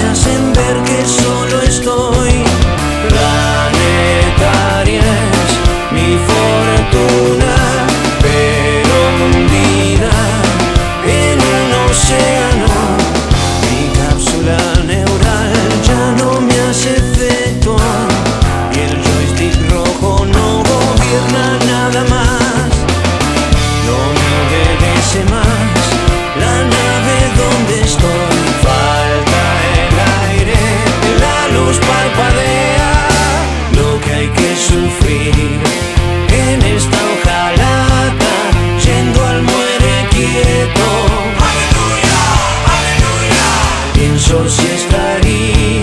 me hacen ver que solo estoy. Planetaria es mi fortuna, pero hundida en un océano. Mi cápsula neural ya no me hace efecto y el joystick rojo no gobierna nada más. No me obedece más la nave donde estoy. Falta el aire, la luz parpadea. Lo que hay que sufrir en esta hojalata, yendo al muere quieto. Aleluya, aleluya. Pienso si estaría